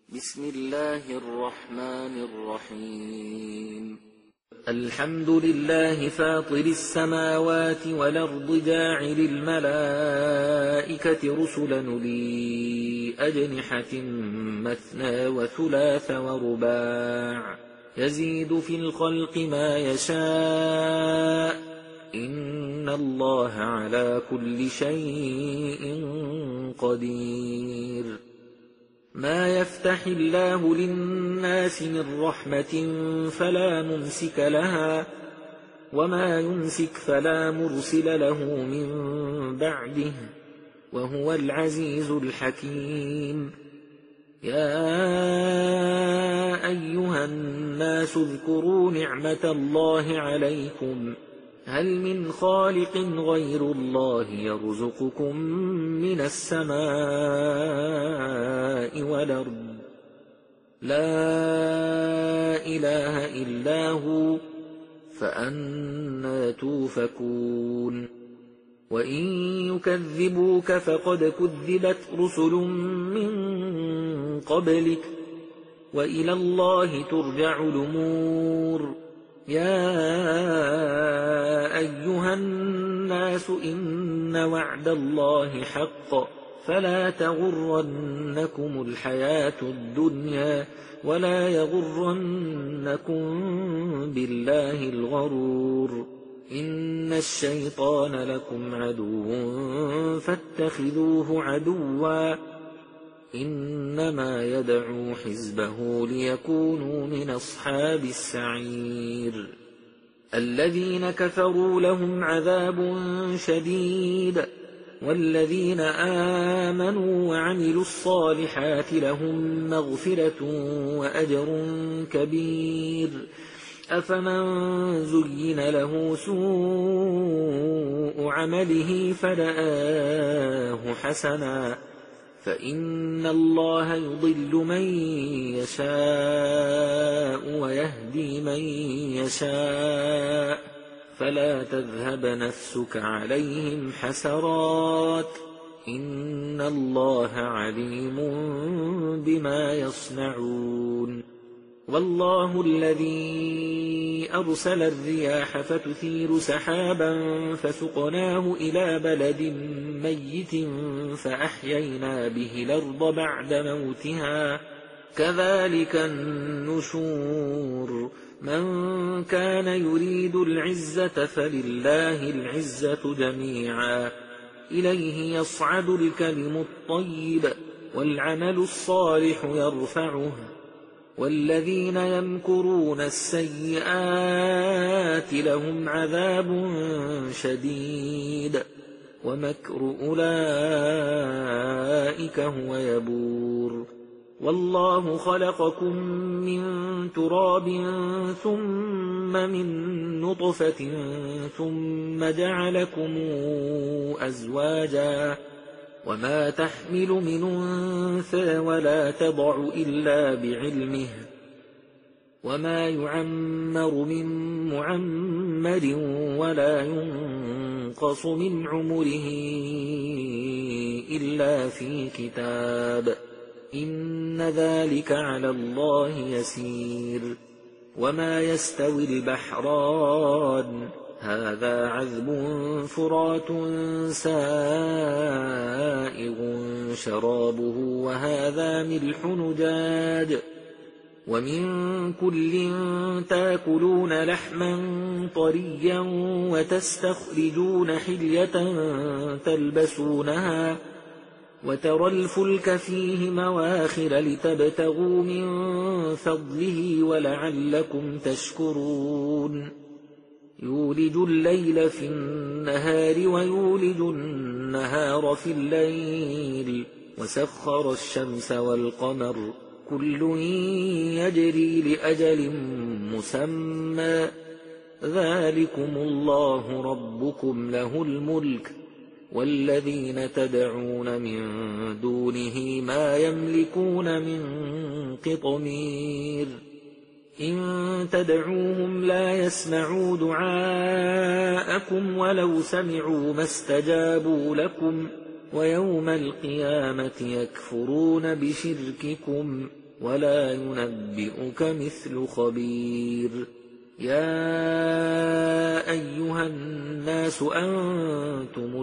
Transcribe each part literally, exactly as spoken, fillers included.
بسم الله الرحمن الرحيم الحمد لله فاطر السماوات والأرض جاعل الملائكة رسلا أولي أجنحة مثنى وثلاث ورباع يزيد في الخلق ما يشاء إن الله على كل شيء قدير ما يفتح الله للناس من رحمة فلا ممسك لها وما يمسك فلا مرسل له من بعده وهو العزيز الحكيم يا أيها الناس اذكروا نعمة الله عليكم هل من خالق غير الله يرزقكم من السماء والأرض لا إله إلا هو فأنى توفكون وإن يكذبوك فقد كذبت رسل من قبلك وإلى الله ترجع الأمور يا أيها الناس إن وعد الله حق فلا تغرنكم الحياة الدنيا ولا يغرنكم بالله الغرور إن الشيطان لكم عدو فاتخذوه عدوا إنما يدعو حزبه ليكونوا من أصحاب السعير الذين كفروا لهم عذاب شديد والذين آمنوا وعملوا الصالحات لهم مغفرة وأجر كبير أفمن زين له سوء عمله فرآه حسنا فإن الله يضل من يشاء ويهدي من يشاء فلا تذهب نفسك عليهم حسرات إن الله عليم بما يصنعون والله الذي أرسل الرياح فتثير سحابا فسقناه إلى بلد ميت فأحيينا به الأرض بعد موتها كذلك النشور من كان يريد العزة فلله العزة جميعا إليه يصعد الكلم الطيب والعمل الصالح يرفعه والذين يمكرون السيئات لهم عذاب شديد ومكر أولئك هو يبور والله خلقكم من تراب ثم من نطفة ثم جعلكم أزواجا وما تحمل من أنثى ولا تضع إلا بعلمه وما يعمر من معمر ولا ينقص من عمره إلا في كتاب إن ذلك على الله يسير وما يستوي البحران هذا عذب فرات سائغ شرابه وهذا ملح نجاج ومن كل تاكلون لحما طريا وتستخرجون حلية تلبسونها وترى الفلك فيه مواخر لتبتغوا من فضله ولعلكم تشكرون يولج الليل في النهار ويولج النهار في الليل وسخر الشمس والقمر كل يجري لأجل مسمى ذلكم الله ربكم له الملك والذين تدعون من دونه ما يملكون من قطمير إن تدعوهم لا يسمعوا دعاءكم ولو سمعوا ما استجابوا لكم ويوم القيامة يكفرون بشرككم ولا ينبئك مثل خبير يا أيها الناس أنتم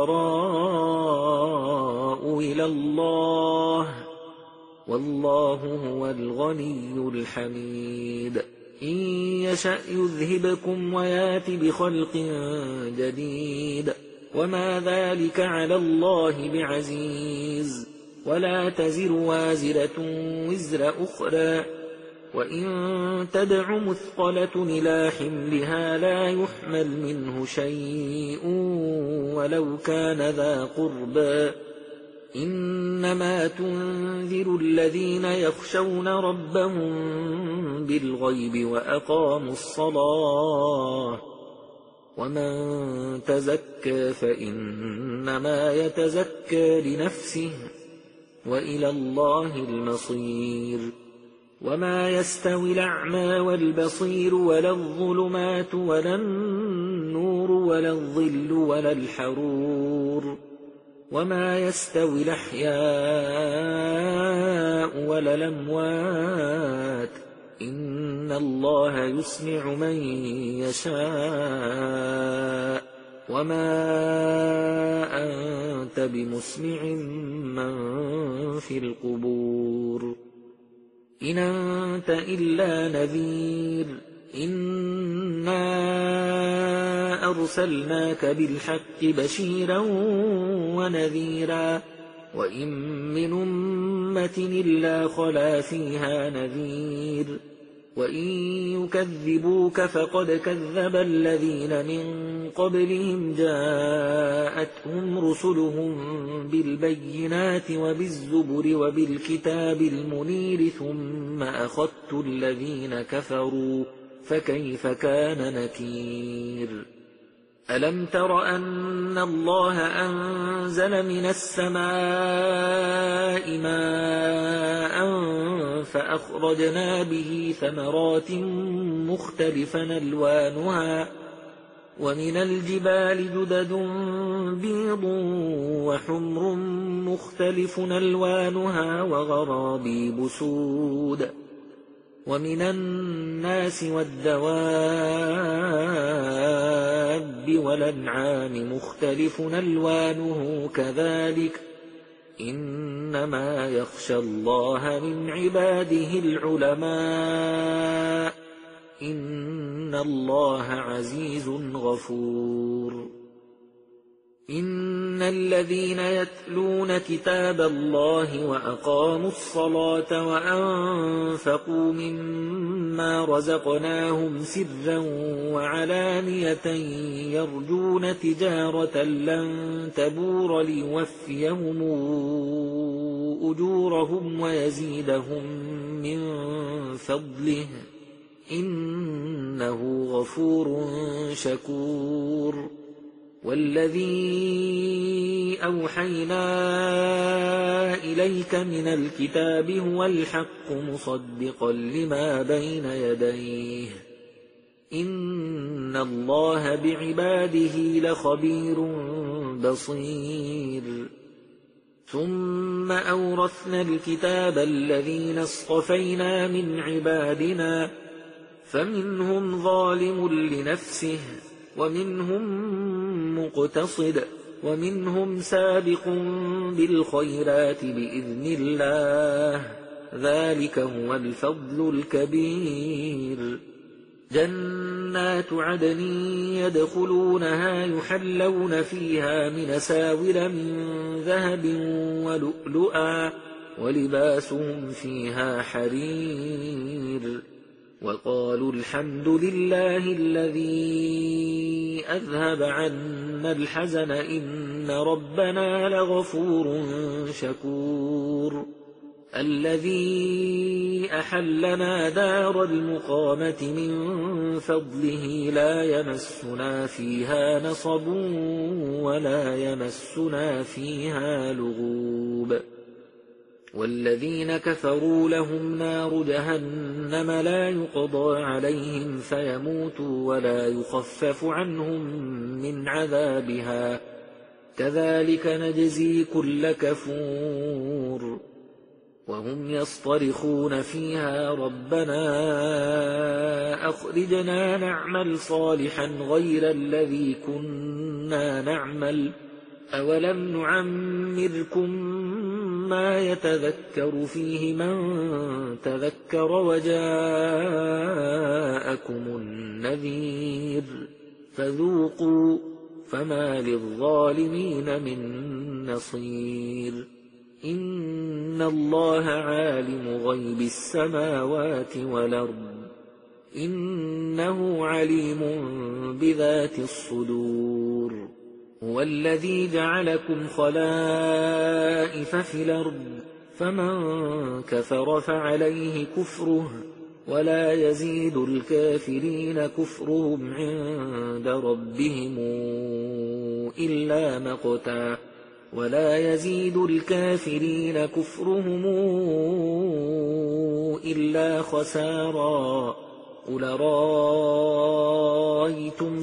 الفقراء إلى الله والله هو الغني الحميد إن يشأ يذهبكم ويات بخلق جديد وما ذلك على الله بعزيز ولا تزر وازرة وزر أخرى وإن تدع مثقلة إلى حملها لا يحمل منه شيء ولو كان ذا قربى إنما تنذر الذين يخشون ربهم بالغيب وأقاموا الصلاة ومن تزكى فإنما يتزكى لنفسه وإلى الله المصير وما يستوي الأعمى والبصير ولا الظلمات ولا النور ولا الظل ولا الحرور وما يستوي الأحياء ولا الأموات إن الله يسمع من يشاء وما أنت بمسمع من في القبور إن أنت إلا نذير إنا أرسلناك بالحق بشيرا ونذيرا وإن من أمة إلا خلا فيها نذير وإن يكذبوك فقد كذب الذين من قبلهم جاءتهم رسلهم بالبينات وبالزبر وبالكتاب المنير ثم أخذت الذين كفروا فكيف كان نكير ألم تر أن الله أنزل من السماء ماء فأخرجنا به ثمرات مختلفا ألوانها ومن الجبال جدد بيض وحمر مختلف ألوانها وغرابيب سود ومن الناس والدواب والأنعام مختلف ألوانه كذلك إنما يخشى الله من عباده العلماء إن الله عزيز غفور إن الذين يتلون كتاب الله وأقاموا الصلاة وأنفقوا مما رزقناهم سرا وعلانية يرجون تجارة لن تبور ليوفيهم أجورهم ويزيدهم من فضله إنه غفور شكور والذي أوحينا إليك من الكتاب هو الحق مصدقا لما بين يديه إن الله بعباده لخبير بصير ثم أورثنا الكتاب الذين اصطفينا من عبادنا فمنهم ظالم لنفسه ومنهم مقتصد ومنهم سابق بالخيرات بإذن الله ذلك هو الفضل الكبير جنات عدن يدخلونها يحلون فيها من ساور من ذهب ولؤلؤا ولباسهم فيها حرير وقالوا الحمد لله الذي أذهب عنا الحزن إن ربنا لغفور شكور الذي أحلنا دار المقامة من فضله لا يمسنا فيها نصب ولا يمسنا فيها لغوب والذين كفروا لهم نار جهنم لا يقضى عليهم فيموتوا ولا يخفف عنهم من عذابها كذلك نجزي كل كفور وهم يصطرخون فيها ربنا أخرجنا نعمل صالحا غير الذي كنا نعمل أولم نعمركم ما يتذكر فيه من تذكر وجاءكم النذير فذوقوا فما للظالمين من نصير إن الله عالم غيب السماوات والأرض إنه عليم بذات الصدور هو الذي جعلكم خلائف في الأرض فمن كفر فعليه كفره ولا يزيد الكافرين كفرهم عند ربهم إلا مقتا ولا يزيد الكافرين كفرهم إلا خسارا قل رأيتم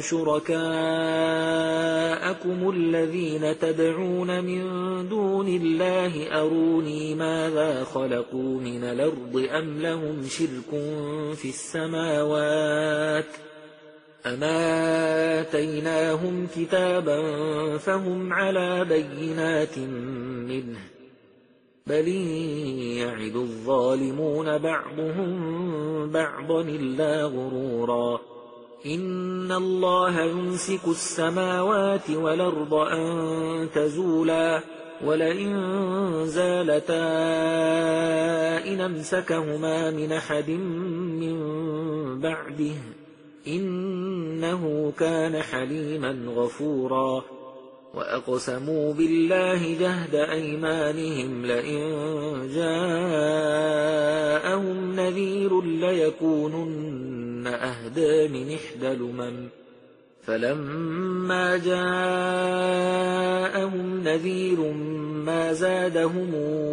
شركاءكم الذين تدعون من دون الله أروني ماذا خلقوا من الأرض أم لهم شرك في السماوات أم آتيناهم كتابا فهم على بينات منه بل يعد الظالمون بعضهم بعضا إلا غرورا إن الله يمسك السماوات والأرض أن تزولا ولئن زالتا إن أمسكهما من أحد من بعده إنه كان حليما غفورا وأقسموا بالله جهد أيمانهم لئن جاءهم نذير ليكونن أهدى من إحدى الأمم فلما جاءهم نذير ما زادهم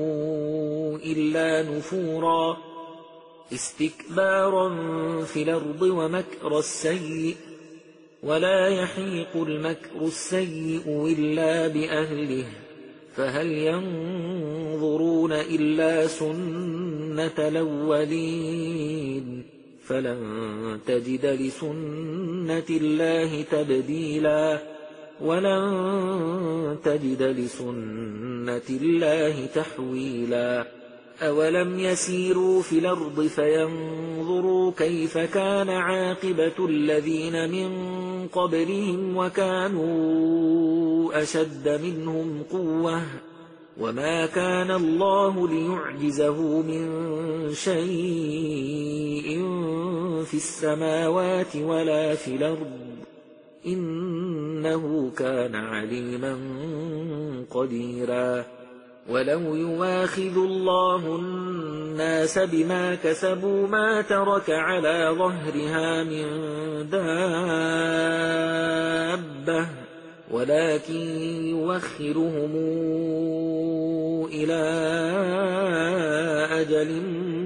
إلا نفورا استكبارا في الأرض ومكر السيء ولا يحيق المكر السيء إلا بأهله فهل ينظرون إلا سنة الأولين فلن تجد لسنة الله تبديلا ولن تجد لسنة الله تحويلا أولم يسيروا في الأرض فينظروا كيف كان عاقبة الذين من قبلهم وكانوا أشد منهم قوة وما كان الله ليعجزه من شيء في السماوات ولا في الأرض إنه كان عليما قديرا ولو يواخذ الله الناس بما كسبوا ما ترك على ظهرها من دابة ولكن يوخرهم إلى أجل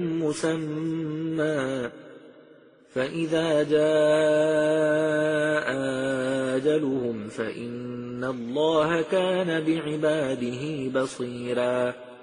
مسمى فإذا جاء أجلهم فإن الله كان بعباده بصيرا